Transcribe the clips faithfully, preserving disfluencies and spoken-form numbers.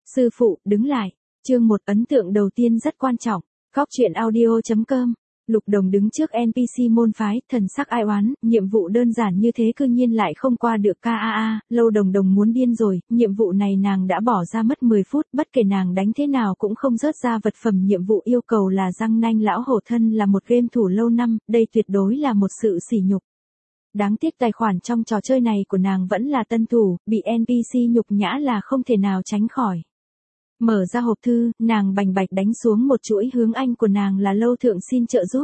Sư phụ, đứng lại. Chương một ấn tượng đầu tiên rất quan trọng. Góc truyện audio chấm com. Lục Đồng đứng trước en pê xê môn phái, thần sắc ai oán, nhiệm vụ đơn giản như thế cư nhiên lại không qua được ca a a, Lâu Đồng Đồng muốn điên rồi, nhiệm vụ này nàng đã bỏ ra mất mười phút, bất kể nàng đánh thế nào cũng không rớt ra vật phẩm nhiệm vụ yêu cầu là răng nanh lão hổ thân là một game thủ lâu năm, đây tuyệt đối là một sự sỉ nhục. Đáng tiếc tài khoản trong trò chơi này của nàng vẫn là tân thủ, bị en pê xê nhục nhã là không thể nào tránh khỏi. Mở ra hộp thư, nàng bành bạch đánh xuống một chuỗi hướng anh của nàng là Lâu Thượng xin trợ giúp.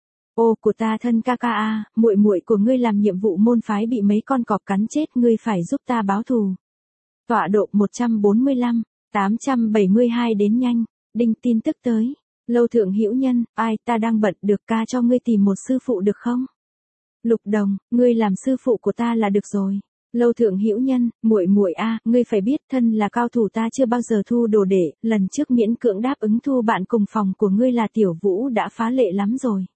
Ô của ta thân ca ca a, muội muội của ngươi làm nhiệm vụ môn phái bị mấy con cọp cắn chết, ngươi phải giúp ta báo thù. Tọa độ một trăm bốn mươi lăm, tám trăm bảy mươi hai đến nhanh, đinh tin tức tới. Lâu Thượng hữu nhân, ai ta đang bận, được ca cho ngươi tìm một sư phụ được không? Lục Đồng, ngươi làm sư phụ của ta là được rồi. Lâu Thượng hữu nhân, muội muội a, ngươi phải biết thân là cao thủ ta chưa bao giờ thu đồ đệ, lần trước miễn cưỡng đáp ứng thu bạn cùng phòng của ngươi là Tiểu Vũ đã phá lệ lắm rồi.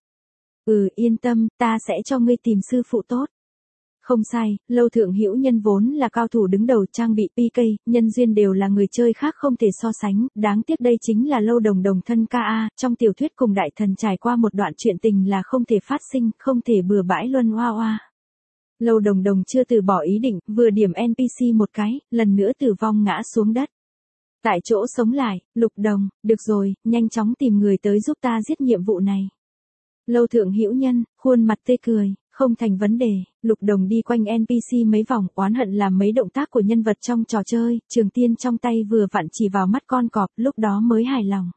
Ừ, yên tâm, ta sẽ cho ngươi tìm sư phụ tốt. Không sai, Lâu Thượng hữu nhân vốn là cao thủ đứng đầu, trang bị pê ca, nhân duyên đều là người chơi khác không thể so sánh, đáng tiếc đây chính là Lâu Đồng Đồng thân ca a, trong tiểu thuyết cùng đại thần trải qua một đoạn chuyện tình là không thể phát sinh, không thể bừa bãi luân hoa hoa. Lâu Đồng Đồng chưa từ bỏ ý định, vừa điểm en pê xê một cái, lần nữa tử vong ngã xuống đất. Tại chỗ sống lại, Lục Đồng, được rồi, nhanh chóng tìm người tới giúp ta giết nhiệm vụ này. Lâu Thượng hữu nhân, khuôn mặt tươi cười, không thành vấn đề. Lục Đồng đi quanh en pê xê mấy vòng, oán hận làm mấy động tác của nhân vật trong trò chơi, trường tiên trong tay vừa vặn chỉ vào mắt con cọp, lúc đó mới hài lòng.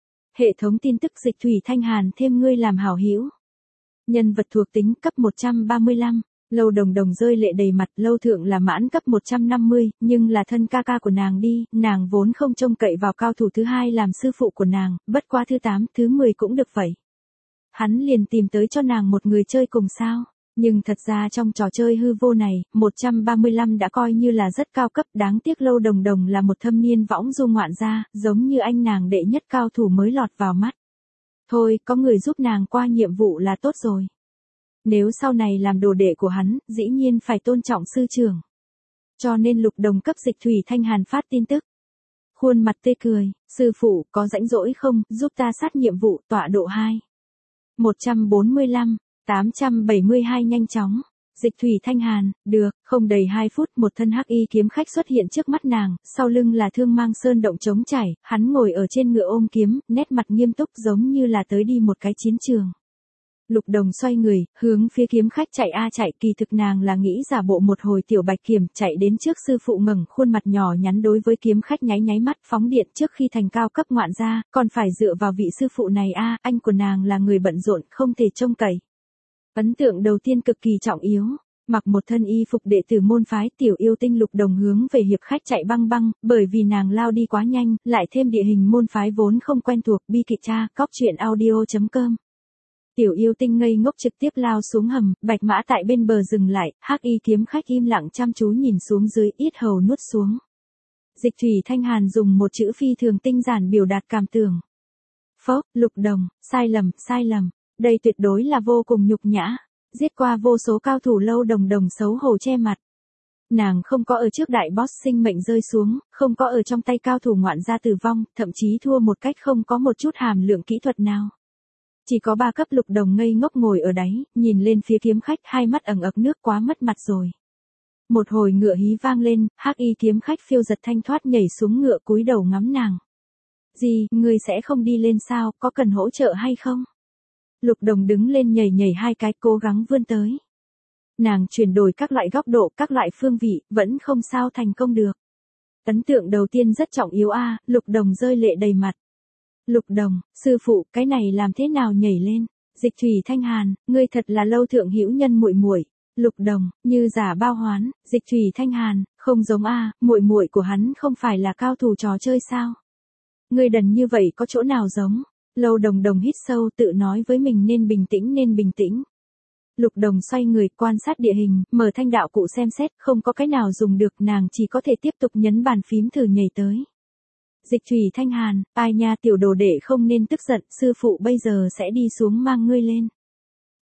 Hệ thống tin tức Dịch Thủy Thanh Hàn thêm ngươi làm hảo hữu. Nhân vật thuộc tính cấp một trăm ba mươi lăm. Lâu Đồng Đồng rơi lệ đầy mặt, Lâu Thượng là mãn cấp một trăm năm mươi, nhưng là thân ca ca của nàng đi, nàng vốn không trông cậy vào cao thủ thứ hai làm sư phụ của nàng, bất quá thứ tám, thứ mười cũng được vậy. Hắn liền tìm tới cho nàng một người chơi cùng sao, nhưng thật ra trong trò chơi hư vô này, một trăm ba mươi lăm đã coi như là rất cao cấp, đáng tiếc Lâu Đồng Đồng là một thâm niên võng du ngoạn gia, giống như anh nàng đệ nhất cao thủ mới lọt vào mắt. Thôi, có người giúp nàng qua nhiệm vụ là tốt rồi. Nếu sau này làm đồ đệ của hắn, dĩ nhiên phải tôn trọng sư trưởng. Cho nên Lục Đồng cấp Dịch Thủy Thanh Hàn phát tin tức. Khuôn mặt tươi cười, sư phụ, có rãnh rỗi không, giúp ta sát nhiệm vụ, tọa độ hai. một trăm bốn mươi lăm, tám trăm bảy mươi hai nhanh chóng. Dịch Thủy Thanh Hàn, được, không đầy hai phút một thân hắc y kiếm khách xuất hiện trước mắt nàng, sau lưng là thương mang sơn động trống trải, hắn ngồi ở trên ngựa ôm kiếm, nét mặt nghiêm túc giống như là tới đi một cái chiến trường. Lục Đồng xoay người, hướng phía kiếm khách chạy a chạy, kỳ thực nàng là nghĩ giả bộ một hồi tiểu bạch kiểm, chạy đến trước sư phụ ngẩng khuôn mặt nhỏ nhắn đối với kiếm khách nháy nháy mắt phóng điện trước khi thành cao cấp ngoạn gia, còn phải dựa vào vị sư phụ này a, anh của nàng là người bận rộn, không thể trông cậy. Ấn tượng đầu tiên cực kỳ trọng yếu. Mặc một thân y phục đệ tử môn phái, tiểu yêu tinh Lục Đồng hướng về hiệp khách chạy băng băng, bởi vì nàng lao đi quá nhanh, lại thêm địa hình môn phái vốn không quen thuộc, bi kịch tra, góc truyện audio chấm com. Tiểu yêu tinh ngây ngốc trực tiếp lao xuống hầm, bạch mã tại bên bờ dừng lại, hắc y kiếm khách im lặng chăm chú nhìn xuống dưới, yết hầu nuốt xuống. Dịch Thủy Thanh Hàn dùng một chữ phi thường tinh giản biểu đạt cảm tưởng. Phốc, Lục Đồng, sai lầm, sai lầm, đây tuyệt đối là vô cùng nhục nhã, giết qua vô số cao thủ Lâu Đồng Đồng xấu hổ che mặt. Nàng không có ở trước đại boss sinh mệnh rơi xuống, không có ở trong tay cao thủ ngoạn gia tử vong, thậm chí thua một cách không có một chút hàm lượng kỹ thuật nào. Chỉ có ba cấp Lục Đồng ngây ngốc ngồi ở đáy, nhìn lên phía kiếm khách, hai mắt ẩn ực nước, quá mất mặt rồi. Một hồi ngựa hí vang lên, hắc y kiếm khách phiêu giật thanh thoát nhảy xuống ngựa cúi đầu ngắm nàng. Gì, ngươi sẽ không đi lên sao, có cần hỗ trợ hay không? Lục Đồng đứng lên nhảy nhảy hai cái, cố gắng vươn tới. Nàng chuyển đổi các loại góc độ, các loại phương vị, vẫn không sao thành công được. Ấn tượng đầu tiên rất trọng yếu a, Lục Đồng rơi lệ đầy mặt. Lục Đồng, sư phụ, cái này làm thế nào nhảy lên? Dịch Thủy Thanh Hàn, ngươi thật là Lâu Thượng hữu nhân muội muội. Lục Đồng, như giả bao hoán, Dịch Thủy Thanh Hàn, không giống a, muội muội của hắn không phải là cao thủ trò chơi sao? Ngươi đần như vậy có chỗ nào giống? Lâu Đồng Đồng hít sâu tự nói với mình nên bình tĩnh nên bình tĩnh. Lục Đồng xoay người quan sát địa hình, mở thanh đạo cụ xem xét, không có cái nào dùng được, nàng chỉ có thể tiếp tục nhấn bàn phím thử nhảy tới. Dịch Thủy Thanh Hàn, ai nha tiểu đồ đệ không nên tức giận, sư phụ bây giờ sẽ đi xuống mang ngươi lên.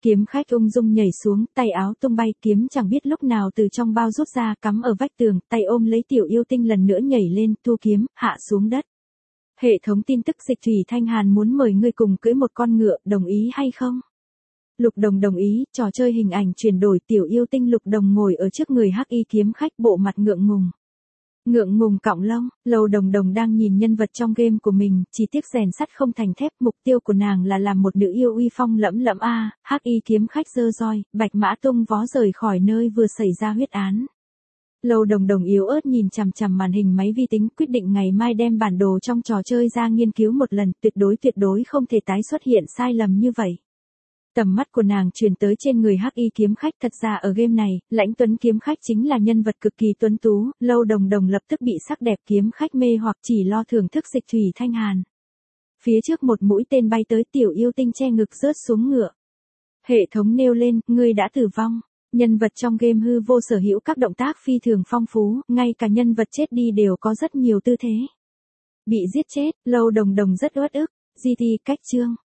Kiếm khách ung dung nhảy xuống, tay áo tung bay, kiếm chẳng biết lúc nào từ trong bao rút ra, cắm ở vách tường, tay ôm lấy tiểu yêu tinh lần nữa nhảy lên, thu kiếm, hạ xuống đất. Hệ thống tin tức Dịch Thủy Thanh Hàn muốn mời ngươi cùng cưỡi một con ngựa, đồng ý hay không? Lục Đồng đồng ý, trò chơi hình ảnh chuyển đổi, tiểu yêu tinh Lục Đồng ngồi ở trước người hắc y kiếm khách, bộ mặt ngượng ngùng. Ngượng ngùng cọng lông, Lầu Đồng Đồng đang nhìn nhân vật trong game của mình, chỉ tiếc rèn sắt không thành thép, mục tiêu của nàng là làm một nữ yêu uy phong lẫm lẫm a, hắc y kiếm khách giơ roi, bạch mã tung vó rời khỏi nơi vừa xảy ra huyết án. Lầu Đồng Đồng yếu ớt nhìn chằm chằm màn hình máy vi tính, quyết định ngày mai đem bản đồ trong trò chơi ra nghiên cứu một lần, tuyệt đối tuyệt đối không thể tái xuất hiện sai lầm như vậy. Tầm mắt của nàng truyền tới trên người hắc y kiếm khách, thật ra ở game này, Lãnh Tuấn kiếm khách chính là nhân vật cực kỳ tuấn tú, Lâu Đồng Đồng lập tức bị sắc đẹp kiếm khách mê hoặc, chỉ lo thưởng thức Dịch Thủy Thanh Hàn. Phía trước một mũi tên bay tới, tiểu yêu tinh che ngực rớt xuống ngựa. Hệ thống nêu lên, ngươi đã tử vong. Nhân vật trong game hư vô sở hữu các động tác phi thường phong phú, ngay cả nhân vật chết đi đều có rất nhiều tư thế. Bị giết chết, Lâu Đồng Đồng rất uất ức. giê tê cách chương